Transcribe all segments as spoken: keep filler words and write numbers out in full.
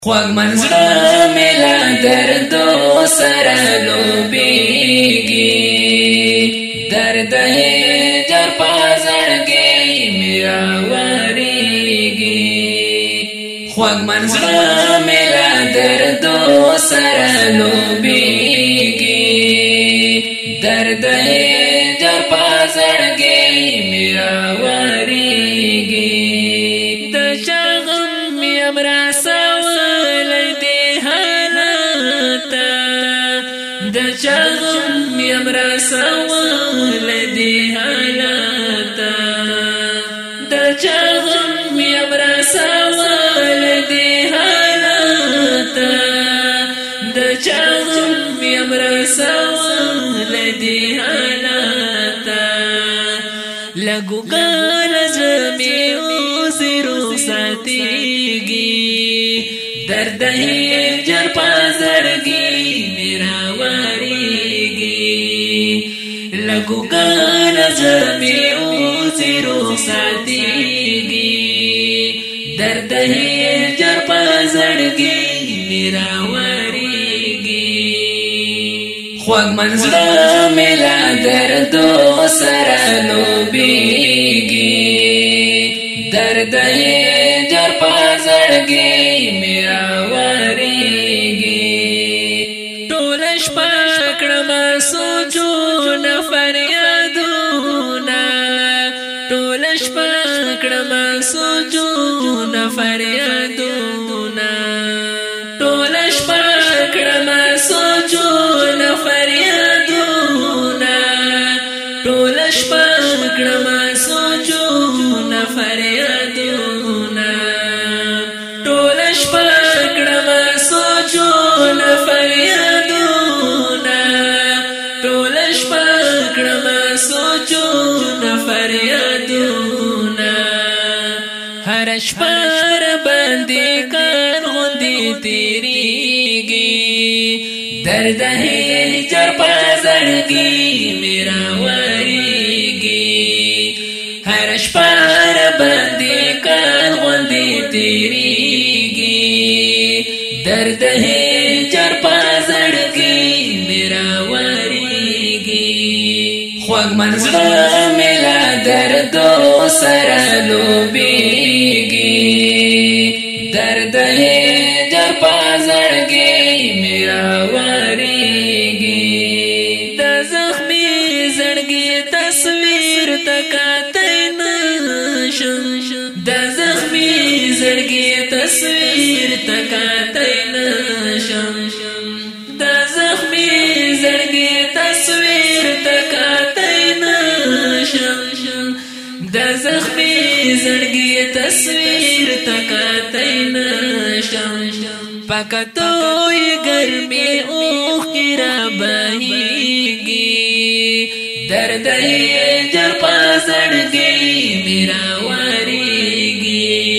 خوږ منزړه ملا دردو سره لوبېږي درد هجر په زړګي مې راورېږي خوږ منزړه ملا دردو سره لوبېږي درد هجر په زړګي مې راورېږي د چا غم یم راسولی دې حالت د چا غم یم راسولی دې حالت د چا غم یم راسولی دې حالت د چا غم یم راسولی دې حالت لګو ګال زمې اوسرو ساتيږي درد هجر په زړګي مې راورېږي لګو ګال زمې اوسرو ساتيږي درد هجر په زړګي مې راورېږي خوږ منزړه ملا دردو سره لوبېږي درد هجر په زړګي مې راورېږي ټوله شپه کړمه سوچونه فریادونه ټوله شپه کړمه سوچونه فریادونه ټوله شپه کړمه سوچونه فریادونه ټوله شپه کړمه سوچونه فریادونه ټوله شپه کړمه سوچونه فریادونه ټوله شپه کړمه سوچونه فریادونه هر شپه باندې کار غوندې تیریږي درد هجر په زړګي مې راورېږي هر شپه باندې کار غوندې تیریږي درد هجر په زړګي مې راورېږي خوږ منزړه ملا دردو سره لوبېږي درد هجر په زړګي مې راورېږي د زخمي زړګي تصویر ته کاتی نشم د زخمي زړګي تصویر ته کاتی نشم د زخمي زړګي تصویر ته کاتی نشم د زخمي زړګي تصویر ته کاتی نشم پکتوی ګرمي اوښکې رابهېږي درد هجر په زړګي مې راورېږي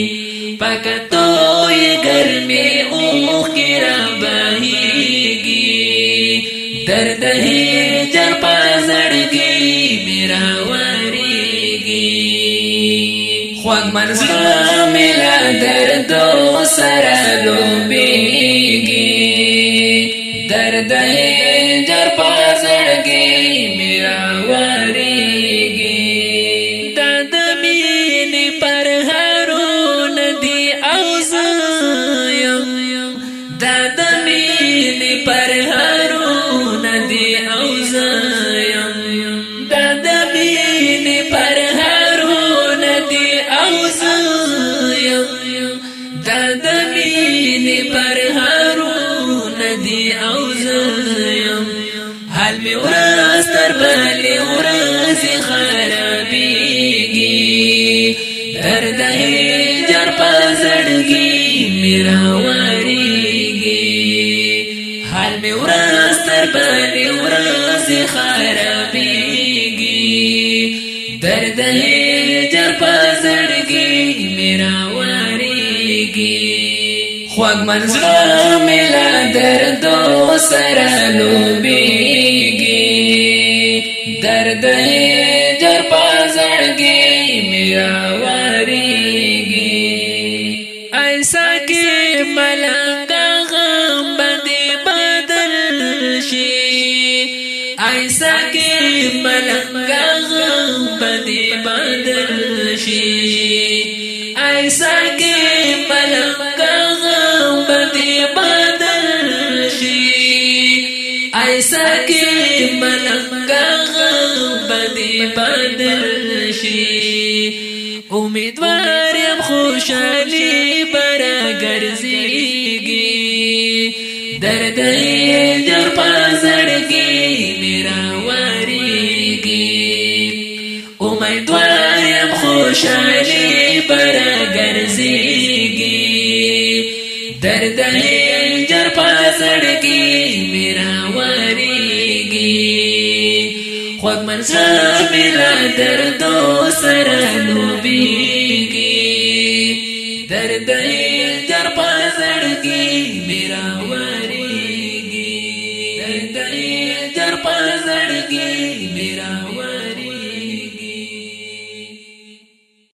پکتوی ګرمي اوښکې رابهېږي درد هجر په زړګي مې راورېږي خوږ منزړه ملا دردو سره لوبېږي درد هجر په زړګي مې راورېږي دا د مینې پرهارونه دي او زه یم دا د مینې پرهارونه دي او زه یم دا د مینې پرهارونه دي او زه یم دا د مینې پرهارونه دي او زه یم حال مې ورځ تر بلې ورځې خرابېږي درد هجر په زړګي مې راورېږي حال مې ورځ تر بلې ورځې خرابېږي درد هجر په زړګي مې راورېږي خوږ منزړه ملا دردو سره لوبېږي درد هجر په زړګي مې راورېږي ایسا کې ملا شي ایسا کې ملنګا غم بدی بدل شي ایسا کې ملنګا غم بدی بدل شي امیدوار یم خوشحالی برا ګرځيږي درد جر پازړګي میرا وریږي امیدوار یم خوشحالی برا ګرځيږي درد جر پازړګي میرا وریږي خوږ منځه میرا دردو سره لوبيږي درد جر پازړګي میرا وریږي درد جر پازړګي